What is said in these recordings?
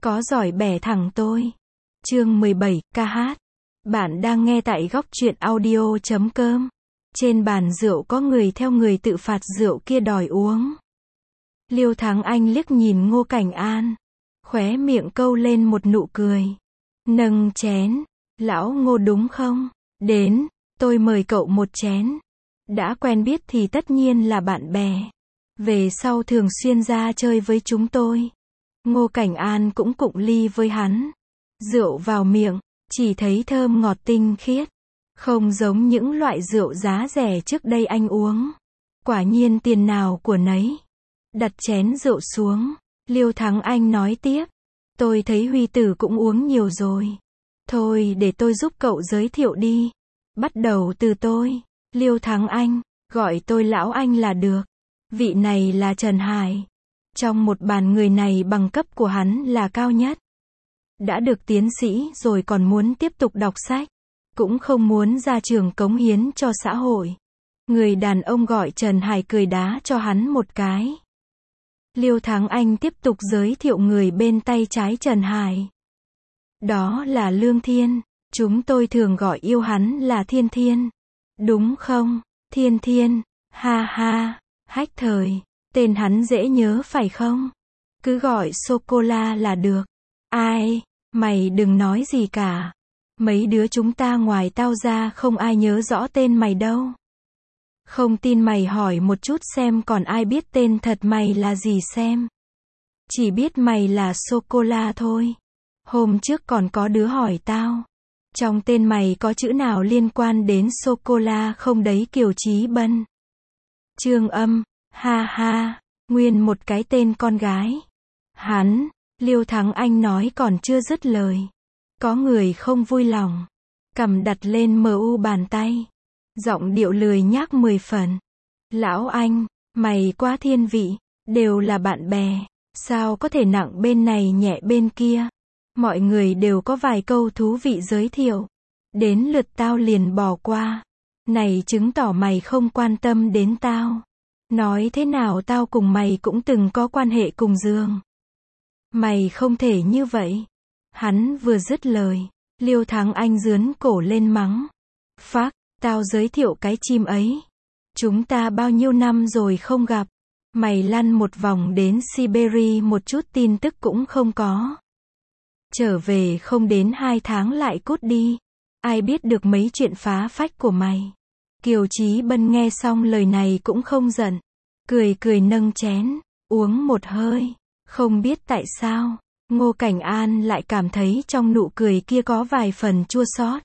có giỏi bẻ thẳng tôi. Chương 17, ca hát. Bạn đang nghe tại góc truyện audio.com. Trên bàn rượu có người theo người tự phạt rượu kia đòi uống. Liêu Thắng Anh liếc nhìn Ngô Cảnh An, khóe miệng câu lên một nụ cười. Nâng chén, lão Ngô đúng không? Đến, tôi mời cậu một chén. Đã quen biết thì tất nhiên là bạn bè. Về sau thường xuyên ra chơi với chúng tôi. Ngô Cảnh An cũng cụng ly với hắn. Rượu vào miệng, chỉ thấy thơm ngọt tinh khiết. Không giống những loại rượu giá rẻ trước đây anh uống. Quả nhiên tiền nào của nấy. Đặt chén rượu xuống, Liêu Thắng Anh nói tiếp. Tôi thấy Huy Tử cũng uống nhiều rồi. Thôi để tôi giúp cậu giới thiệu đi. Bắt đầu từ tôi. Liêu Thắng Anh, gọi tôi lão anh là được. Vị này là Trần Hải. Trong một bàn người này bằng cấp của hắn là cao nhất. Đã được tiến sĩ rồi còn muốn tiếp tục đọc sách. Cũng không muốn ra trường cống hiến cho xã hội. Người đàn ông gọi Trần Hải cười đá cho hắn một cái. Liêu Thắng Anh tiếp tục giới thiệu người bên tay trái Trần Hải. Đó là Lương Thiên. Chúng tôi thường gọi yêu hắn là Thiên Thiên. Đúng không? Thiên Thiên. Ha ha. Hách thời. Tên hắn dễ nhớ phải không? Cứ gọi sô-cô-la là được. Ai? Mày đừng nói gì cả. Mấy đứa chúng ta ngoài tao ra không ai nhớ rõ tên mày đâu. Không tin mày hỏi một chút xem còn ai biết tên thật mày là gì xem. Chỉ biết mày là sô-cô-la thôi. Hôm trước còn có đứa hỏi tao. Trong tên mày có chữ nào liên quan đến sô-cô-la không đấy Kiều Chí Bân. Trương Âm. Ha ha. Nguyên một cái tên con gái. Hắn. Liêu Thắng Anh nói còn chưa dứt lời. Có người không vui lòng. Cầm đặt lên mu bàn tay. Giọng điệu lười nhác 10 phần. Lão anh, mày quá thiên vị. Đều là bạn bè. Sao có thể nặng bên này nhẹ bên kia. Mọi người đều có vài câu thú vị giới thiệu. Đến lượt tao liền bỏ qua. Này chứng tỏ mày không quan tâm đến tao. Nói thế nào tao cùng mày cũng từng có quan hệ cùng giường. Mày không thể như vậy. Hắn vừa dứt lời. Liêu Thắng Anh giướn cổ lên mắng. Phác, tao giới thiệu cái chim ấy. Chúng ta bao nhiêu năm rồi không gặp. Mày lăn một vòng đến Siberia một chút tin tức cũng không có. Trở về không đến 2 tháng lại cút đi. Ai biết được mấy chuyện phá phách của mày. Kiều Chí Bân nghe xong lời này cũng không giận. Cười cười nâng chén, uống một hơi. Không biết tại sao, Ngô Cảnh An lại cảm thấy trong nụ cười kia có vài phần chua xót.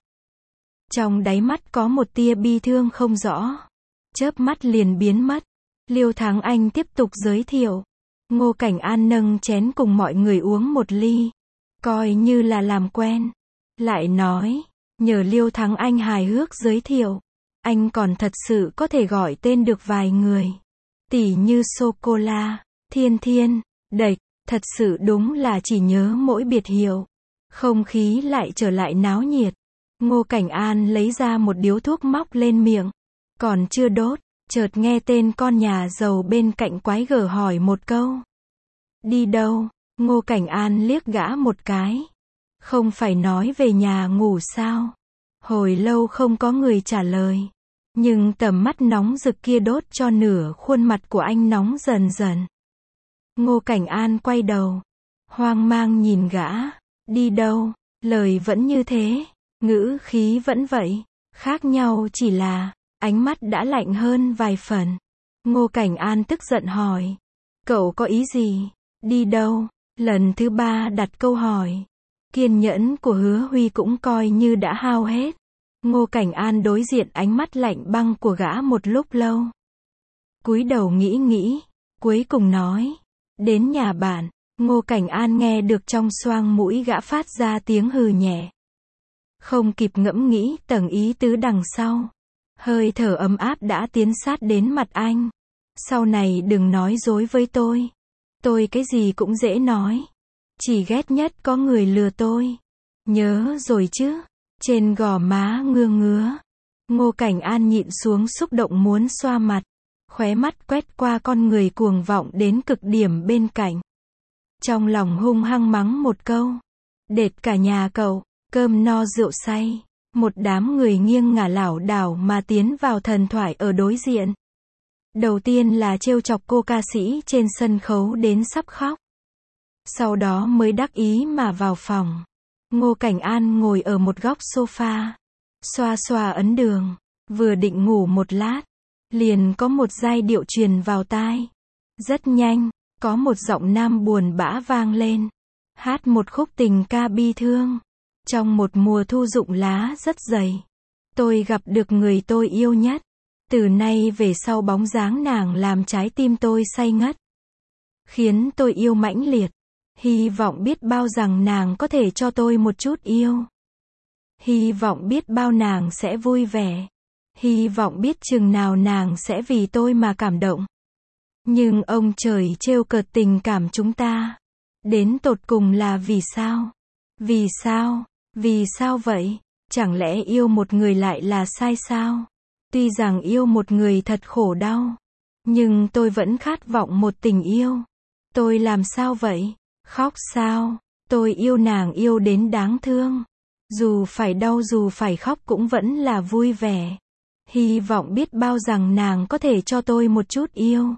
Trong đáy mắt có một tia bi thương không rõ. Chớp mắt liền biến mất. Liêu Thắng Anh tiếp tục giới thiệu. Ngô Cảnh An nâng chén cùng mọi người uống một ly. Coi như là làm quen. Lại nói, nhờ Liêu Thắng Anh hài hước giới thiệu. Anh còn thật sự có thể gọi tên được vài người. Tỉ như sô-cô-la, Thiên Thiên, Đệch. Thật sự đúng là chỉ nhớ mỗi biệt hiệu. Không khí lại trở lại náo nhiệt. Ngô Cảnh An lấy ra một điếu thuốc móc lên miệng. Còn chưa đốt, chợt nghe tên con nhà giàu bên cạnh quái gở hỏi một câu. Đi đâu? Ngô Cảnh An liếc gã một cái. Không phải nói về nhà ngủ sao? Hồi lâu không có người trả lời. Nhưng tầm mắt nóng rực kia đốt cho nửa khuôn mặt của anh nóng dần dần. Ngô Cảnh An quay đầu. Hoang mang nhìn gã. Đi đâu? Lời vẫn như thế. Ngữ khí vẫn vậy. Khác nhau chỉ là, ánh mắt đã lạnh hơn vài phần. Ngô Cảnh An tức giận hỏi. Cậu có ý gì? Đi đâu? Lần thứ 3 đặt câu hỏi. Kiên nhẫn của Hứa Huy cũng coi như đã hao hết. Ngô Cảnh An đối diện ánh mắt lạnh băng của gã một lúc lâu. Cúi đầu nghĩ, cuối cùng nói. Đến nhà bạn. Ngô Cảnh An nghe được trong xoang mũi gã phát ra tiếng hừ nhẹ. Không kịp ngẫm nghĩ tầng ý tứ đằng sau. Hơi thở ấm áp đã tiến sát đến mặt anh. Sau này đừng nói dối với tôi. Tôi cái gì cũng dễ nói. Chỉ ghét nhất có người lừa tôi. Nhớ rồi chứ. Trên gò má ngứa. Ngô Cảnh An nhịn xuống xúc động muốn xoa mặt. Khóe mắt quét qua con người cuồng vọng đến cực điểm bên cạnh. Trong lòng hung hăng mắng một câu. Đệt cả nhà cậu, cơm no rượu say. Một đám người nghiêng ngả lảo đảo mà tiến vào thần thoại ở đối diện. Đầu tiên là trêu chọc cô ca sĩ trên sân khấu đến sắp khóc. Sau đó mới đắc ý mà vào phòng. Ngô Cảnh An ngồi ở một góc sofa, xoa xoa ấn đường, vừa định ngủ một lát, liền có một giai điệu truyền vào tai. Rất nhanh, có một giọng nam buồn bã vang lên, hát một khúc tình ca bi thương. Trong một mùa thu rụng lá rất dày, tôi gặp được người tôi yêu nhất. Từ nay về sau bóng dáng nàng làm trái tim tôi say ngất, khiến tôi yêu mãnh liệt. Hy vọng biết bao rằng nàng có thể cho tôi một chút yêu. Hy vọng biết bao nàng sẽ vui vẻ. Hy vọng biết chừng nào nàng sẽ vì tôi mà cảm động. Nhưng ông trời trêu cợt tình cảm chúng ta. Đến tột cùng là vì sao? Vì sao? Vì sao vậy? Chẳng lẽ yêu một người lại là sai sao? Tuy rằng yêu một người thật khổ đau, nhưng tôi vẫn khát vọng một tình yêu. Tôi làm sao vậy? Khóc sao? Tôi yêu nàng yêu đến đáng thương. Dù phải đau dù phải khóc cũng vẫn là vui vẻ. Hy vọng biết bao rằng nàng có thể cho tôi một chút yêu.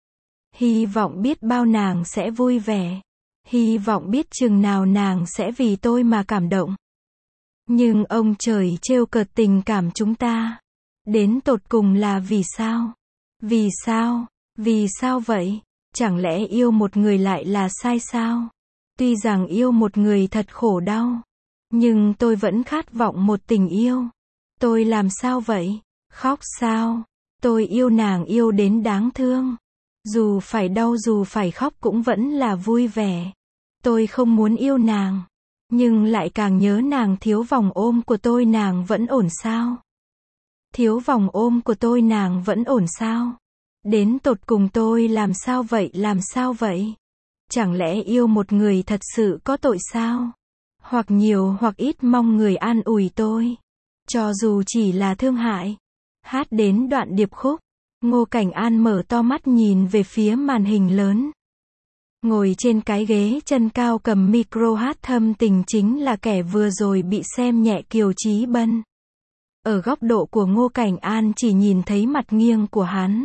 Hy vọng biết bao nàng sẽ vui vẻ. Hy vọng biết chừng nào nàng sẽ vì tôi mà cảm động. Nhưng ông trời trêu cợt tình cảm chúng ta. Đến tột cùng là vì sao? Vì sao? Vì sao vậy? Chẳng lẽ yêu một người lại là sai sao? Tuy rằng yêu một người thật khổ đau, nhưng tôi vẫn khát vọng một tình yêu. Tôi làm sao vậy? Khóc sao? Tôi yêu nàng yêu đến đáng thương. Dù phải đau dù phải khóc cũng vẫn là vui vẻ. Tôi không muốn yêu nàng, nhưng lại càng nhớ nàng. Thiếu vòng ôm của tôi nàng vẫn ổn sao? Thiếu vòng ôm của tôi nàng vẫn ổn sao? Đến tột cùng tôi làm sao vậy? Làm sao vậy? Chẳng lẽ yêu một người thật sự có tội sao? Hoặc nhiều hoặc ít mong người an ủi tôi. Cho dù chỉ là thương hại. Hát đến đoạn điệp khúc, Ngô Cảnh An mở to mắt nhìn về phía màn hình lớn. Ngồi trên cái ghế chân cao cầm micro hát thâm tình chính là kẻ vừa rồi bị xem nhẹ Kiều Chí Bân. Ở góc độ của Ngô Cảnh An chỉ nhìn thấy mặt nghiêng của hắn.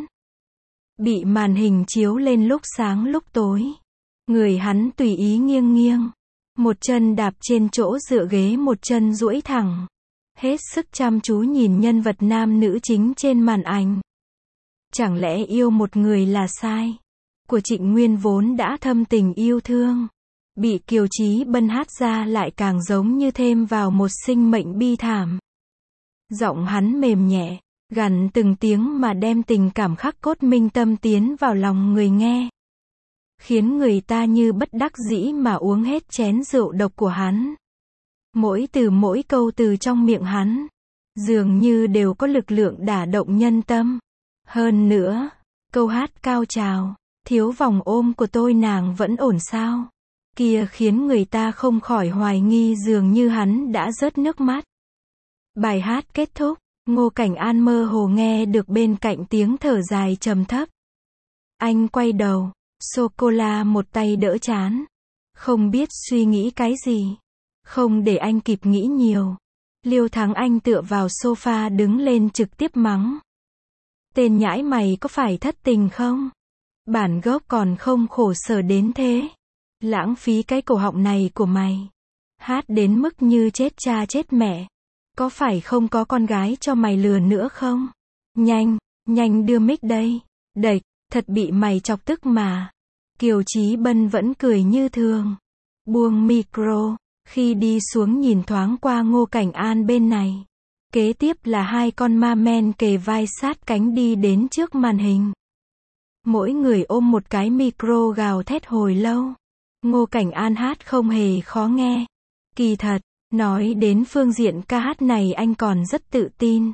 Bị màn hình chiếu lên lúc sáng lúc tối. Người hắn tùy ý nghiêng nghiêng. Một chân đạp trên chỗ dựa ghế một chân duỗi thẳng. Hết sức chăm chú nhìn nhân vật nam nữ chính trên màn ảnh. Chẳng lẽ yêu một người là sai? Của Trịnh Nguyên vốn đã thâm tình yêu thương. Bị Kiều Chí Bân hát ra lại càng giống như thêm vào một sinh mệnh bi thảm. Giọng hắn mềm nhẹ, gằn từng tiếng mà đem tình cảm khắc cốt minh tâm tiến vào lòng người nghe. Khiến người ta như bất đắc dĩ mà uống hết chén rượu độc của hắn. Mỗi từ mỗi câu từ trong miệng hắn, dường như đều có lực lượng đả động nhân tâm. Hơn nữa, câu hát cao trào, thiếu vòng ôm của tôi nàng vẫn ổn sao? Kia khiến người ta không khỏi hoài nghi dường như hắn đã rớt nước mắt. Bài hát kết thúc, Ngô Cảnh An mơ hồ nghe được bên cạnh tiếng thở dài trầm thấp. Anh quay đầu, sô-cô-la một tay đỡ trán. Không biết suy nghĩ cái gì. Không để anh kịp nghĩ nhiều. Liêu Thắng Anh tựa vào sofa đứng lên trực tiếp mắng. Tên nhãi mày có phải thất tình không? Bản gốc còn không khổ sở đến thế. Lãng phí cái cổ họng này của mày. Hát đến mức như chết cha chết mẹ. Có phải không có con gái cho mày lừa nữa không? Nhanh, nhanh đưa mic đây. Đẩy, thật bị mày chọc tức mà. Kiều Chí Bân vẫn cười như thường. Buông micro, khi đi xuống nhìn thoáng qua Ngô Cảnh An bên này. Kế tiếp là hai con ma men kề vai sát cánh đi đến trước màn hình. Mỗi người ôm một cái micro gào thét hồi lâu. Ngô Cảnh An hát không hề khó nghe. Kỳ thật, nói đến phương diện ca hát này anh còn rất tự tin.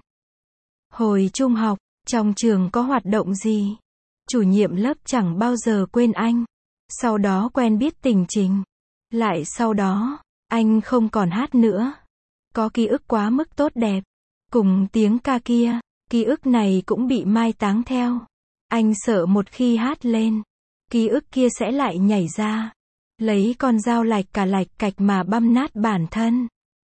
Hồi trung học, trong trường có hoạt động gì, chủ nhiệm lớp chẳng bao giờ quên anh. Sau đó quen biết Tình Trình. Lại sau đó, anh không còn hát nữa. Có ký ức quá mức tốt đẹp. Cùng tiếng ca kia, ký ức này cũng bị mai táng theo. Anh sợ một khi hát lên, ký ức kia sẽ lại nhảy ra. lấy con dao lạch cạch mà băm nát bản thân.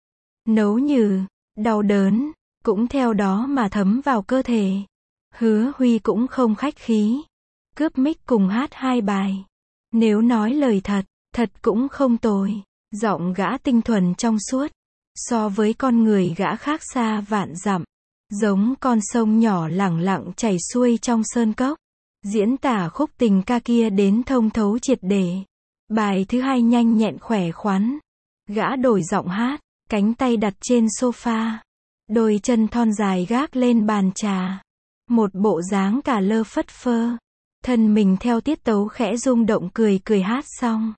Nấu nhừ, đau đớn, cũng theo đó mà thấm vào cơ thể. Hứa Huy cũng không khách khí. Cướp mic cùng hát 2 bài. Nếu nói lời thật cũng không tồi. Giọng gã tinh thuần trong suốt. So với con người gã khác xa vạn dặm. Giống con sông nhỏ lẳng lặng chảy xuôi trong sơn cốc. Diễn tả khúc tình ca kia đến thông thấu triệt để. Bài thứ 2 nhanh nhẹn khỏe khoắn. Gã đổi giọng hát, cánh tay đặt trên sofa. Đôi chân thon dài gác lên bàn trà. Một bộ dáng cả lơ phất phơ. Thân mình theo tiết tấu khẽ rung động cười hát xong.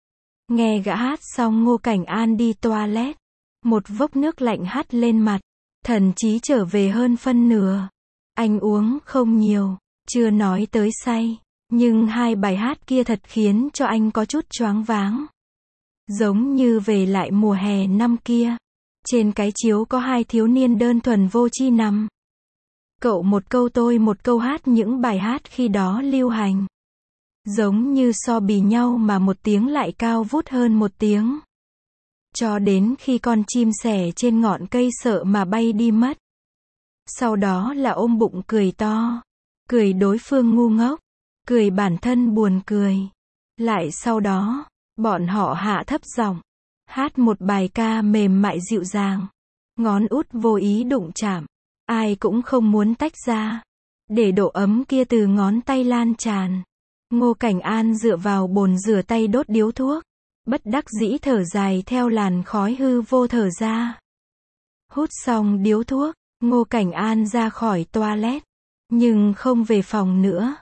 Nghe gã hát xong Ngô Cảnh An đi toilet. Một vốc nước lạnh hắt lên mặt. Thần trí trở về hơn phân nửa. Anh uống không nhiều, chưa nói tới say. Nhưng 2 bài hát kia thật khiến cho anh có chút choáng váng. Giống như về lại mùa hè năm kia. Trên cái chiếu có 2 thiếu niên đơn thuần vô tri nằm. Cậu một câu tôi một câu hát những bài hát khi đó lưu hành. Giống như so bì nhau mà một tiếng lại cao vút hơn một tiếng. Cho đến khi con chim sẻ trên ngọn cây sợ mà bay đi mất. Sau đó là ôm bụng cười to. Cười đối phương ngu ngốc. Cười bản thân buồn cười. Lại sau đó, bọn họ hạ thấp giọng. Hát một bài ca mềm mại dịu dàng. Ngón út vô ý đụng chạm. Ai cũng không muốn tách ra. Để độ ấm kia từ ngón tay lan tràn. Ngô Cảnh An dựa vào bồn rửa tay đốt điếu thuốc. Bất đắc dĩ thở dài theo làn khói hư vô thở ra. Hút xong điếu thuốc, Ngô Cảnh An ra khỏi toilet. Nhưng không về phòng nữa.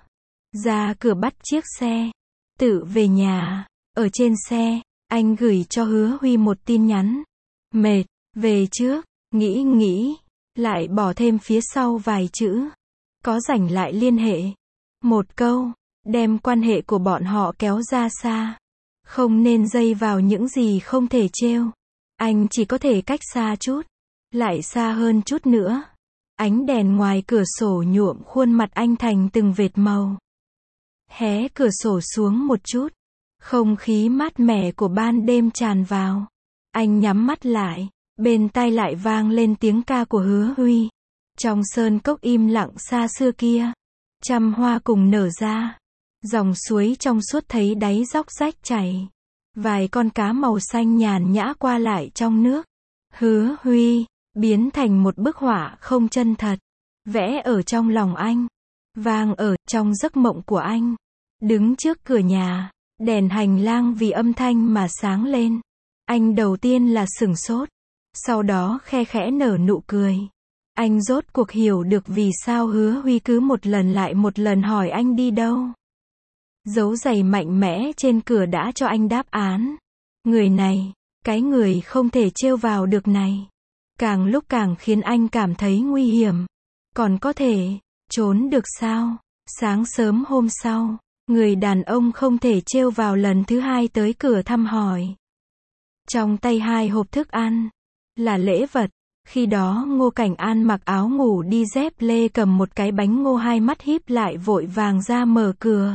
Ra cửa bắt chiếc xe. Tự về nhà. Ở trên xe, anh gửi cho Hứa Huy một tin nhắn. Mệt, về trước, nghĩ. Lại bỏ thêm phía sau vài chữ. Có rảnh lại liên hệ. Một câu, đem quan hệ của bọn họ kéo ra xa. Không nên dây vào những gì không thể trêu. Anh chỉ có thể cách xa chút. Lại xa hơn chút nữa. Ánh đèn ngoài cửa sổ nhuộm khuôn mặt anh thành từng vệt màu. Hé cửa sổ xuống một chút. Không khí mát mẻ của ban đêm tràn vào. Anh nhắm mắt lại. Bên tai lại vang lên tiếng ca của Hứa Huy. Trong sơn cốc im lặng xa xưa kia. Trăm hoa cùng nở ra. Dòng suối trong suốt thấy đáy dốc rách chảy. Vài con cá màu xanh nhàn nhã qua lại trong nước. Hứa Huy, biến thành một bức họa không chân thật. Vẽ ở trong lòng anh. Vang ở trong giấc mộng của anh. Đứng trước cửa nhà. Đèn hành lang vì âm thanh mà sáng lên. Anh đầu tiên là sửng sốt. Sau đó khe khẽ nở nụ cười. Anh rốt cuộc hiểu được vì sao Hứa Huy cứ một lần lại một lần hỏi anh đi đâu. Dấu giày mạnh mẽ trên cửa đã cho anh đáp án. Người này, cái người không thể trêu vào được này. Càng lúc càng khiến anh cảm thấy nguy hiểm. Còn có thể trốn được sao? Sáng sớm hôm sau, người đàn ông không thể trêu vào lần thứ 2 tới cửa thăm hỏi. Trong tay 2 hộp thức ăn. Là lễ vật. Khi đó Ngô Cảnh An mặc áo ngủ đi dép lê cầm một cái bánh ngô, 2 mắt híp lại vội vàng ra mở cửa.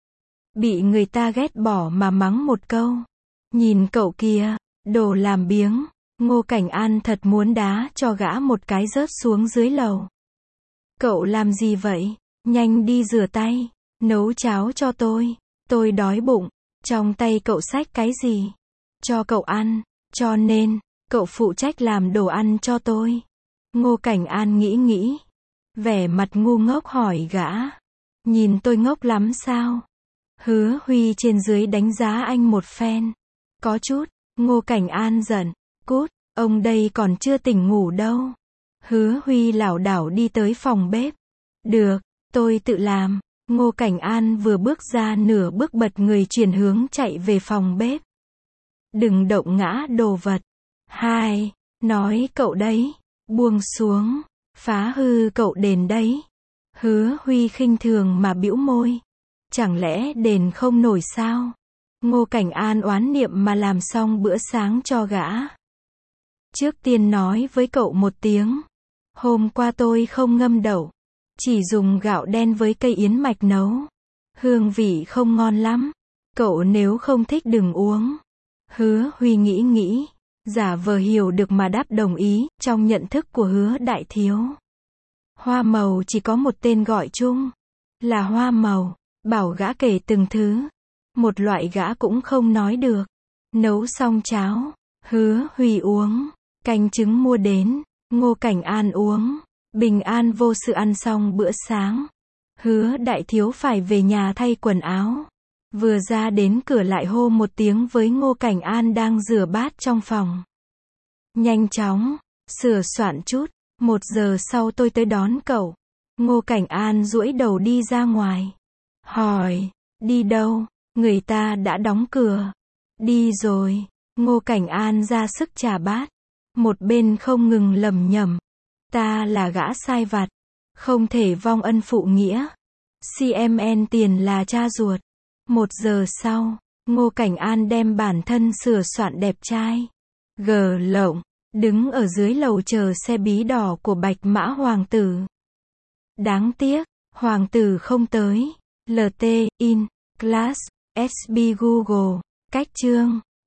Bị người ta ghét bỏ mà mắng một câu. Nhìn cậu kìa, đồ làm biếng. Ngô Cảnh An thật muốn đá cho gã một cái rớt xuống dưới lầu. Cậu làm gì vậy? Nhanh đi rửa tay. Nấu cháo cho tôi. Tôi đói bụng. Trong tay cậu xách cái gì? Cho cậu ăn. Cho nên, cậu phụ trách làm đồ ăn cho tôi. Ngô Cảnh An nghĩ. Vẻ mặt ngu ngốc hỏi gã. Nhìn tôi ngốc lắm sao? Hứa Huy trên dưới đánh giá anh một phen. Có chút. Ngô Cảnh An giận. Cút, ông đây còn chưa tỉnh ngủ đâu. Hứa Huy lảo đảo đi tới phòng bếp. Được, tôi tự làm. Ngô Cảnh An vừa bước ra nửa bước bật người chuyển hướng chạy về phòng bếp. Đừng động ngã đồ vật. Nói cậu đấy. Buông xuống. Phá hư cậu đền đấy. Hứa Huy khinh thường mà bĩu môi. Chẳng lẽ đền không nổi sao? Ngô Cảnh An oán niệm mà làm xong bữa sáng cho gã. Trước tiên nói với cậu một tiếng. Hôm qua tôi không ngâm đậu. Chỉ dùng gạo đen với cây yến mạch nấu. Hương vị không ngon lắm. Cậu nếu không thích đừng uống. Hứa Huy nghĩ, giả vờ hiểu được mà đáp đồng ý, trong nhận thức của Hứa đại thiếu. Hoa màu chỉ có một tên gọi chung, là hoa màu, bảo gã kể từng thứ. Một loại gã cũng không nói được. Nấu xong cháo, Hứa Huy uống, canh trứng mua đến, Ngô Cảnh An uống, bình an vô sự ăn xong bữa sáng. Hứa đại thiếu phải về nhà thay quần áo. Vừa ra đến cửa lại hô một tiếng với Ngô Cảnh An đang rửa bát trong phòng. Nhanh chóng, sửa soạn chút, 1 giờ sau tôi tới đón cậu. Ngô Cảnh An duỗi đầu đi ra ngoài. Hỏi, đi đâu? Người ta đã đóng cửa. Đi rồi. Ngô Cảnh An ra sức trả bát. Một bên không ngừng lẩm nhẩm. Ta là gã sai vặt. Không thể vong ân phụ nghĩa. CMN tiền là cha ruột. 1 giờ sau, Ngô Cảnh An đem bản thân sửa soạn đẹp trai. Gờ lộng, đứng ở dưới lầu chờ xe bí đỏ của Bạch Mã Hoàng tử. Đáng tiếc, Hoàng tử không tới. LT, in, class, SB Google, cách chương.